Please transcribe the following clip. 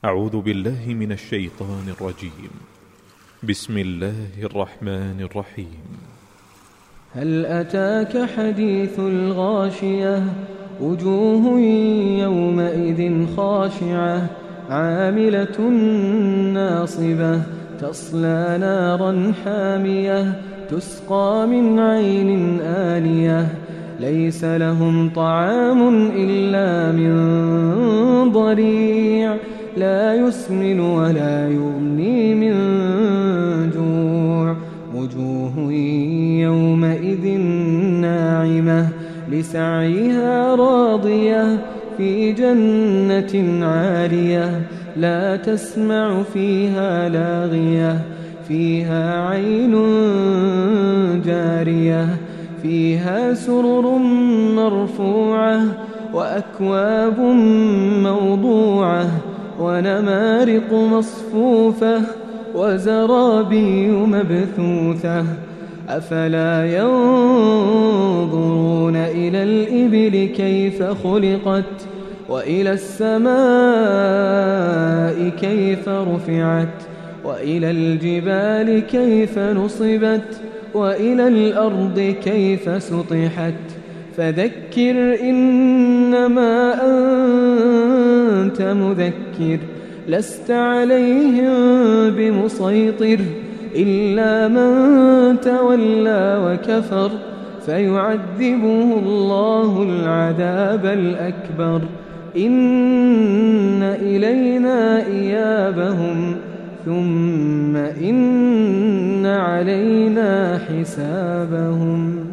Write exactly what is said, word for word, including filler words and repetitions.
أعوذ بالله من الشيطان الرجيم. بسم الله الرحمن الرحيم. هل أتاك حديث الغاشية وجوه يومئذ خاشعة عاملة ناصبة تصلى نارا حامية تسقى من عين آنية ليس لهم طعام إلا من ضريع لا يسمن ولا يغني من جوع وجوه يومئذ ناعمة لسعيها راضية في جنة عالية لا تسمع فيها لاغية فيها عين جارية فيها سرر مرفوعة وأكواب موضوعة ونمارق مصفوفة وزرابي مبثوثة أفلا ينظرون إلى الإبل كيف خلقت وإلى السماء كيف رفعت وإلى الجبال كيف نصبت وإلى الأرض كيف سطحت فذكر إنما أنت مذكر لست عليهم بمسيطر إلا من تولى وكفر فيعذبه الله العذاب الأكبر إن إلينا إيابهم ثم إن علينا حسابهم.